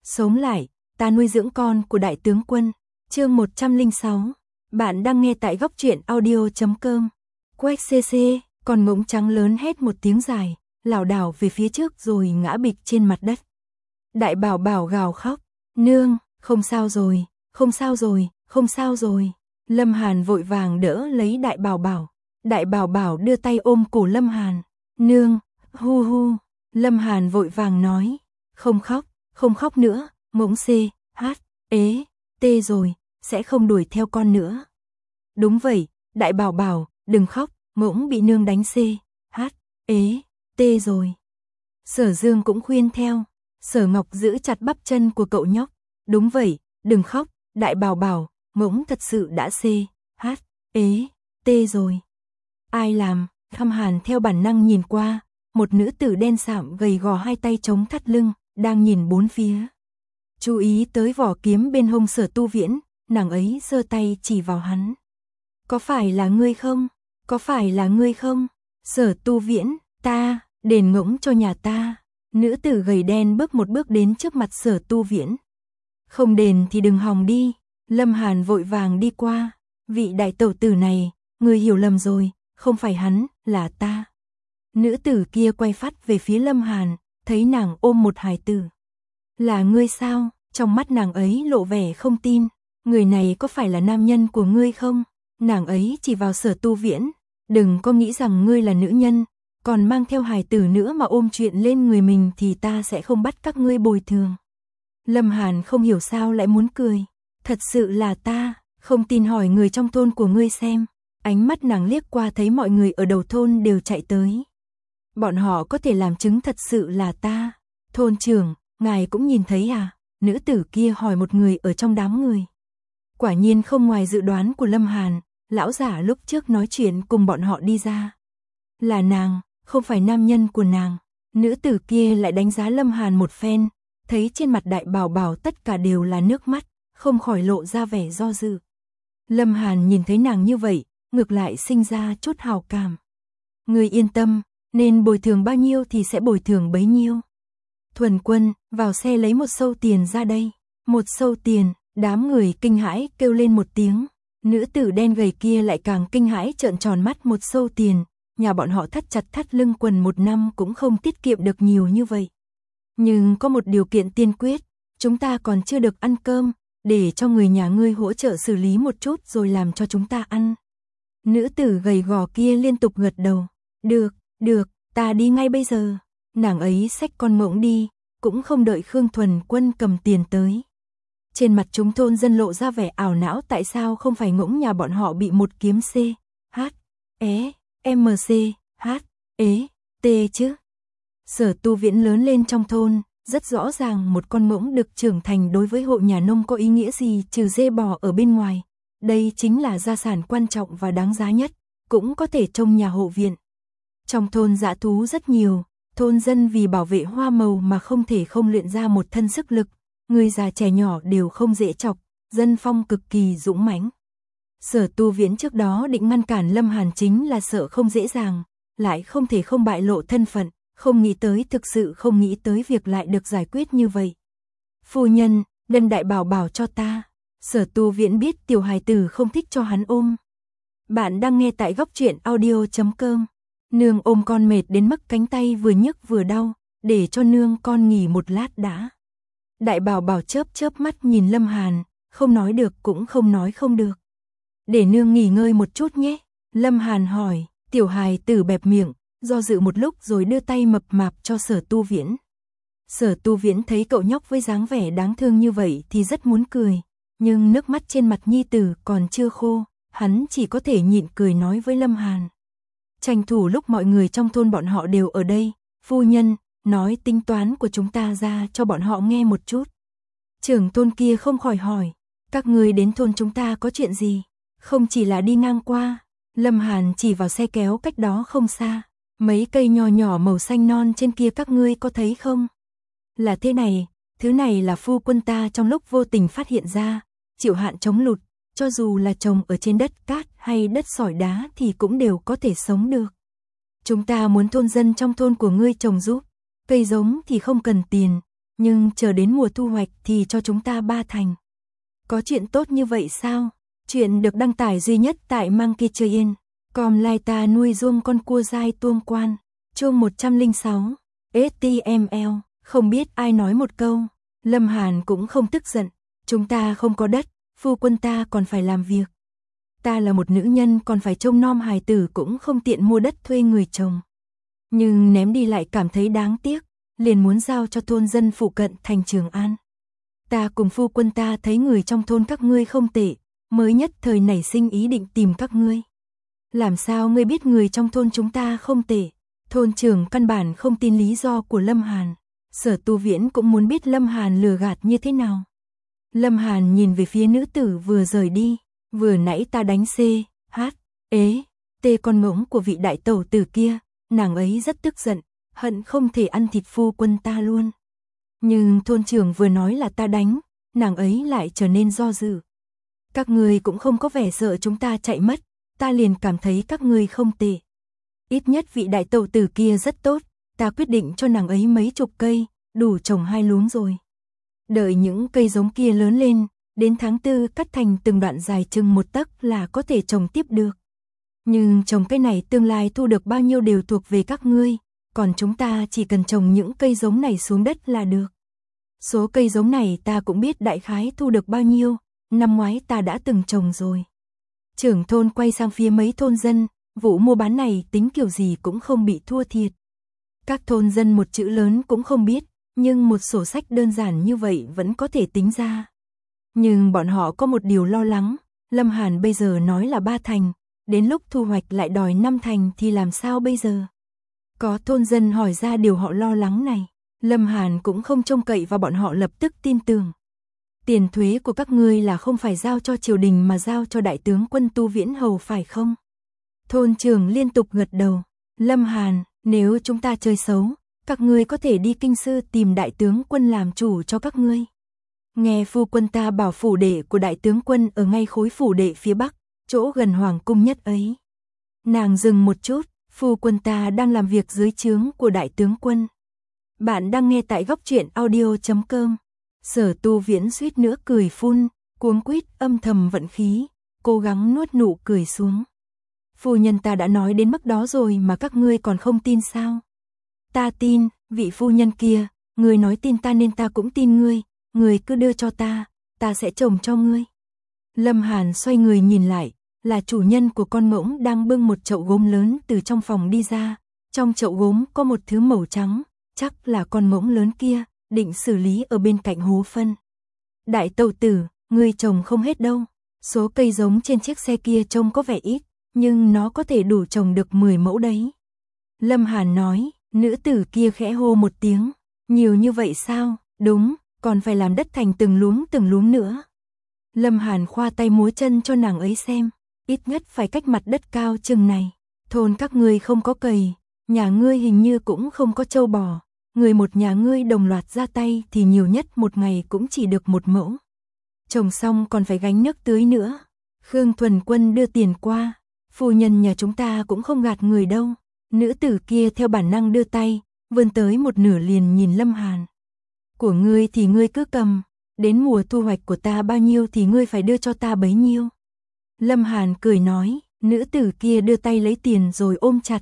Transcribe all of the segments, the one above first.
Sống lại, ta nuôi dưỡng con của đại tướng quân. Chương 106. Bạn đang nghe tại góc truyện audio.com. Quách cc, con ngỗng trắng lớn hét một tiếng dài, lảo đảo về phía trước rồi ngã bịch trên mặt đất. Đại bảo bảo gào khóc, nương, không sao rồi, không sao rồi, không sao rồi. Lâm Hàn vội vàng đỡ lấy đại bảo bảo. Đại bảo bảo đưa tay ôm cổ Lâm Hàn. Nương, hu hu. Lâm Hàn vội vàng nói, không khóc nữa, ngỗng c, h, ế, tê rồi, sẽ không đuổi theo con nữa. Đúng vậy, đại bảo bảo, đừng khóc, ngỗng bị nương đánh c, h, ế, tê rồi. Sở Dương cũng khuyên theo. Sở Ngọc giữ chặt bắp chân của cậu nhóc. Đúng vậy, đừng khóc, đại bảo bảo, ngỗng thật sự đã c, h, ế, tê rồi. Ai làm? Lâm Hàn theo bản năng nhìn qua, một nữ tử đen sạm gầy gò hai tay chống thắt lưng, đang nhìn bốn phía. Chú ý tới vỏ kiếm bên hông Sở Tu Viễn, nàng ấy giơ tay chỉ vào hắn. Có phải là ngươi không? Có phải là ngươi không? Sở Tu Viễn, ta, đền ngỗng cho nhà ta. Nữ tử gầy đen bước một bước đến trước mặt Sở Tu Viễn. Không đền thì đừng hòng đi. Lâm Hàn vội vàng đi qua. Vị đại tẩu tử này, ngươi hiểu lầm rồi, không phải hắn, là ta. Nữ tử kia quay phát về phía Lâm Hàn, thấy nàng ôm một hài tử. Là ngươi sao? Trong mắt nàng ấy lộ vẻ không tin. Người này có phải là nam nhân của ngươi không? Nàng ấy chỉ vào Sở Tu Viễn. Đừng có nghĩ rằng ngươi là nữ nhân, còn mang theo hài tử nữa mà ôm chuyện lên người mình thì ta sẽ không bắt các ngươi bồi thường. Lâm Hàn không hiểu sao lại muốn cười. Thật sự là ta, không tin hỏi người trong thôn của ngươi xem. Ánh mắt nàng liếc qua thấy mọi người ở đầu thôn đều chạy tới. Bọn họ có thể làm chứng thật sự là ta. Thôn trưởng, ngài cũng nhìn thấy à? Nữ tử kia hỏi một người ở trong đám người. Quả nhiên không ngoài dự đoán của Lâm Hàn, lão giả lúc trước nói chuyện cùng bọn họ đi ra. Là nàng, không phải nam nhân của nàng. Nữ tử kia lại đánh giá Lâm Hàn một phen, thấy trên mặt đại bảo bảo tất cả đều là nước mắt, không khỏi lộ ra vẻ do dự. Lâm Hàn nhìn thấy nàng như vậy, ngược lại sinh ra chút hào cảm. Ngươi yên tâm, nên bồi thường bao nhiêu thì sẽ bồi thường bấy nhiêu. Thuần Quân, vào xe lấy một xâu tiền ra đây. Một xâu tiền, đám người kinh hãi kêu lên một tiếng. Nữ tử đen gầy kia lại càng kinh hãi trợn tròn mắt. Một xâu tiền, nhà bọn họ thắt chặt thắt lưng quần một năm cũng không tiết kiệm được nhiều như vậy. Nhưng có một điều kiện tiên quyết, chúng ta còn chưa được ăn cơm, để cho người nhà ngươi hỗ trợ xử lý một chút rồi làm cho chúng ta ăn. Nữ tử gầy gò kia liên tục gật đầu. Được, ta đi ngay bây giờ. Nàng ấy xách con ngỗng đi, cũng không đợi Khương Thuần Quân cầm tiền tới. Trên mặt chúng thôn dân lộ ra vẻ ảo não, tại sao không phải ngỗng nhà bọn họ bị một kiếm C, H, E, M C, H, E, T chứ. Sở Tu Viễn lớn lên trong thôn, rất rõ ràng một con ngỗng được trưởng thành đối với hộ nhà nông có ý nghĩa gì trừ dê bò ở bên ngoài. Đây chính là gia sản quan trọng và đáng giá nhất, cũng có thể trông nhà hộ viện. Trong thôn dã thú rất nhiều, thôn dân vì bảo vệ hoa màu mà không thể không luyện ra một thân sức lực, người già trẻ nhỏ đều không dễ chọc, dân phong cực kỳ dũng mãnh. Sở Tu Viễn trước đó định ngăn cản Lâm Hàn chính là sợ không dễ dàng, lại không thể không bại lộ thân phận, không nghĩ tới, thực sự không nghĩ tới việc lại được giải quyết như vậy. Phu nhân, đem đại bảo bảo cho ta. Sở Tu Viễn biết tiểu hài tử không thích cho hắn ôm. Bạn đang nghe tại góc truyện audio.com. Nương ôm con mệt đến mức cánh tay vừa nhức vừa đau, để cho nương con nghỉ một lát đã. Đại bảo bảo chớp chớp mắt nhìn Lâm Hàn, không nói được cũng không nói không được. Để nương nghỉ ngơi một chút nhé. Lâm Hàn hỏi, tiểu hài tử bẹp miệng, do dự một lúc rồi đưa tay mập mạp cho Sở Tu Viễn. Sở Tu Viễn thấy cậu nhóc với dáng vẻ đáng thương như vậy thì rất muốn cười, nhưng nước mắt trên mặt nhi tử còn chưa khô, hắn chỉ có thể nhịn cười nói với Lâm Hàn. Tranh thủ lúc mọi người trong thôn bọn họ đều ở đây, phu nhân, nói tính toán của chúng ta ra cho bọn họ nghe một chút. Trưởng thôn kia không khỏi hỏi, các ngươi đến thôn chúng ta có chuyện gì? Không chỉ là đi ngang qua. Lâm Hàn chỉ vào xe kéo cách đó không xa. Mấy cây nho nhỏ màu xanh non trên kia các ngươi có thấy không? Là thế này, thứ này là phu quân ta trong lúc vô tình phát hiện ra, chịu hạn chống lụt, cho dù là trồng ở trên đất cát hay đất sỏi đá thì cũng đều có thể sống được. Chúng ta muốn thôn dân trong thôn của ngươi trồng giúp, cây giống thì không cần tiền, nhưng chờ đến mùa thu hoạch thì cho chúng ta 3 thành. Có chuyện tốt như vậy sao? Chuyện được đăng tải duy nhất tại Monkeytrain.com. Lai ta nuôi ruông con cua dai tuông quan. Chương 106. HTML. Không biết ai nói một câu. Lâm Hàn cũng không tức giận. Chúng ta không có đất, phu quân ta còn phải làm việc. Ta là một nữ nhân còn phải trông nom hài tử, cũng không tiện mua đất thuê người trồng. Nhưng ném đi lại cảm thấy đáng tiếc, liền muốn giao cho thôn dân phụ cận thành Trường An. Ta cùng phu quân ta thấy người trong thôn các ngươi không tệ, mới nhất thời nảy sinh ý định tìm các ngươi. Làm sao ngươi biết người trong thôn chúng ta không tệ? Thôn trưởng căn bản không tin lý do của Lâm Hàn. Sở Tu Viễn cũng muốn biết Lâm Hàn lừa gạt như thế nào. Lâm Hàn nhìn về phía nữ tử vừa rời đi. Vừa nãy ta đánh con ngỗng của vị đại tẩu tử kia, nàng ấy rất tức giận, hận không thể ăn thịt phu quân ta luôn. Nhưng thôn trưởng vừa nói là ta đánh, nàng ấy lại trở nên do dự. Các ngươi cũng không có vẻ sợ chúng ta chạy mất, ta liền cảm thấy các ngươi không tệ. Ít nhất vị đại tẩu tử kia rất tốt, ta quyết định cho nàng ấy mấy chục cây, đủ trồng 2 luống rồi. Đợi những cây giống kia lớn lên, đến tháng 4 cắt thành từng đoạn dài chừng 1 tấc là có thể trồng tiếp được. Nhưng trồng cây này tương lai thu được bao nhiêu đều thuộc về các ngươi, còn chúng ta chỉ cần trồng những cây giống này xuống đất là được. Số cây giống này ta cũng biết đại khái thu được bao nhiêu, năm ngoái ta đã từng trồng rồi. Trưởng thôn quay sang phía mấy thôn dân, vụ mua bán này tính kiểu gì cũng không bị thua thiệt. Các thôn dân một chữ lớn cũng không biết, nhưng một sổ sách đơn giản như vậy vẫn có thể tính ra. Nhưng bọn họ có một điều lo lắng, Lâm Hàn bây giờ nói là 3 thành, đến lúc thu hoạch lại đòi 5 thành thì làm sao bây giờ? Có thôn dân hỏi ra điều họ lo lắng này, Lâm Hàn cũng không trông cậy vào bọn họ lập tức tin tưởng. Tiền thuế của các ngươi là không phải giao cho triều đình mà giao cho đại tướng quân Tu Viễn Hầu phải không? Thôn trưởng liên tục gật đầu. Lâm Hàn, nếu chúng ta chơi xấu, các ngươi có thể đi kinh sư tìm đại tướng quân làm chủ cho các ngươi. Nghe phu quân ta bảo phủ đệ của đại tướng quân ở ngay khối phủ đệ phía bắc, chỗ gần hoàng cung nhất ấy. Nàng dừng một chút, phu quân ta đang làm việc dưới trướng của đại tướng quân. Bạn đang nghe tại góc truyện audio.com. Sở Tu Viễn suýt nữa cười phun, cuống quýt âm thầm vận khí, cố gắng nuốt nụ cười xuống. Phu nhân ta đã nói đến mức đó rồi mà các ngươi còn không tin sao? Ta tin, vị phu nhân kia, ngươi nói tin ta nên ta cũng tin ngươi, ngươi cứ đưa cho ta sẽ trồng cho ngươi. Lâm Hàn xoay người nhìn lại, là chủ nhân của con ngỗng đang bưng một chậu gốm lớn từ trong phòng đi ra, trong chậu gốm có một thứ màu trắng, chắc là con ngỗng lớn kia, định xử lý ở bên cạnh hố phân. Đại tẩu tử, ngươi trồng không hết đâu, số cây giống trên chiếc xe kia trông có vẻ ít, nhưng nó có thể đủ trồng được 10 mẫu đấy. Lâm Hàn nói, nữ tử kia khẽ hô một tiếng, nhiều như vậy sao? Đúng, còn phải làm đất thành từng luống nữa. Lâm Hàn khoa tay múa chân cho nàng ấy xem, ít nhất phải cách mặt đất cao chừng này. Thôn các ngươi không có cày, nhà ngươi hình như cũng không có trâu bò, người một nhà ngươi đồng loạt ra tay thì nhiều nhất một ngày cũng chỉ được 1 mẫu. Trồng xong còn phải gánh nước tưới nữa. Khương Thuần Quân đưa tiền qua, phu nhân nhà chúng ta cũng không gạt người đâu. Nữ tử kia theo bản năng đưa tay, vươn tới một nửa liền nhìn Lâm Hàn. Của ngươi thì ngươi cứ cầm, đến mùa thu hoạch của ta bao nhiêu thì ngươi phải đưa cho ta bấy nhiêu. Lâm Hàn cười nói, nữ tử kia đưa tay lấy tiền rồi ôm chặt.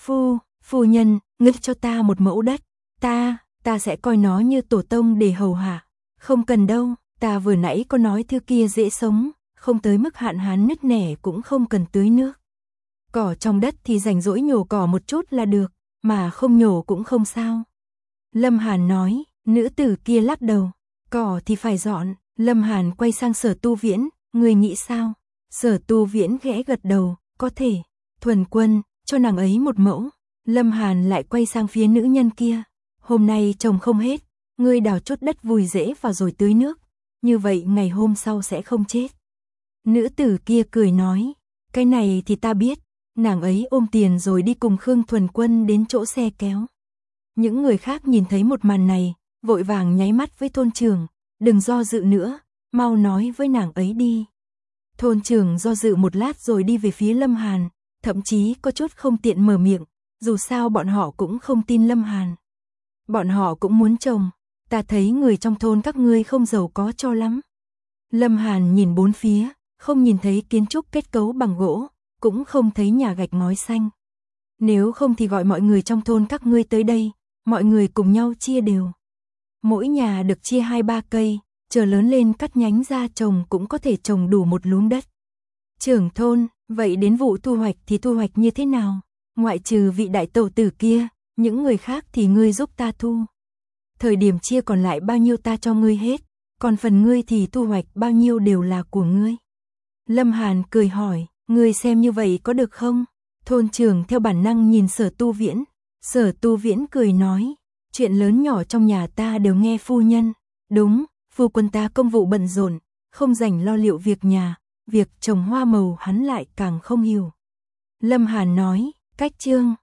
Phu nhân, ngươi cho ta 1 mẫu đất, ta sẽ coi nó như tổ tông để hầu hạ. Không cần đâu, ta vừa nãy có nói thứ kia dễ sống, không tới mức hạn hán nứt nẻ cũng không cần tưới nước. Cỏ trong đất thì rảnh rỗi nhổ cỏ một chút là được, mà không nhổ cũng không sao. Lâm Hàn nói, nữ tử kia lắc đầu, cỏ thì phải dọn. Lâm Hàn quay sang Sở Tu Viễn, người nghĩ sao? Sở Tu Viễn khẽ gật đầu, có thể. Thuần Quân, cho nàng ấy 1 mẫu. Lâm Hàn lại quay sang phía nữ nhân kia, hôm nay trồng không hết, ngươi đào chút đất vùi rễ vào rồi tưới nước, như vậy ngày hôm sau sẽ không chết. Nữ tử kia cười nói, cái này thì ta biết. Nàng ấy ôm tiền rồi đi cùng Khương Thuần Quân đến chỗ xe kéo. Những người khác nhìn thấy một màn này, vội vàng nháy mắt với thôn trưởng, đừng do dự nữa, mau nói với nàng ấy đi. Thôn trưởng do dự một lát rồi đi về phía Lâm Hàn, thậm chí có chút không tiện mở miệng, dù sao bọn họ cũng không tin Lâm Hàn. Bọn họ cũng muốn trồng, ta thấy người trong thôn các ngươi không giàu có cho lắm. Lâm Hàn nhìn bốn phía, không nhìn thấy kiến trúc kết cấu bằng gỗ, cũng không thấy nhà gạch ngói xanh. Nếu không thì gọi mọi người trong thôn các ngươi tới đây, mọi người cùng nhau chia đều. Mỗi nhà được chia 2-3 cây, chờ lớn lên cắt nhánh ra trồng cũng có thể trồng đủ một luống đất. Trưởng thôn, vậy đến vụ thu hoạch thì thu hoạch như thế nào? Ngoại trừ vị đại tẩu tử kia, những người khác thì ngươi giúp ta thu. Thời điểm chia còn lại bao nhiêu ta cho ngươi hết, còn phần ngươi thì thu hoạch bao nhiêu đều là của ngươi. Lâm Hàn cười hỏi, ngươi xem như vậy có được không? Thôn trưởng theo bản năng nhìn Sở Tu Viễn. Sở Tu Viễn cười nói, chuyện lớn nhỏ trong nhà ta đều nghe phu nhân. Đúng, phu quân ta công vụ bận rộn, không rảnh lo liệu việc nhà, việc trồng hoa màu hắn lại càng không hiểu. Lâm Hàn nói, cách chương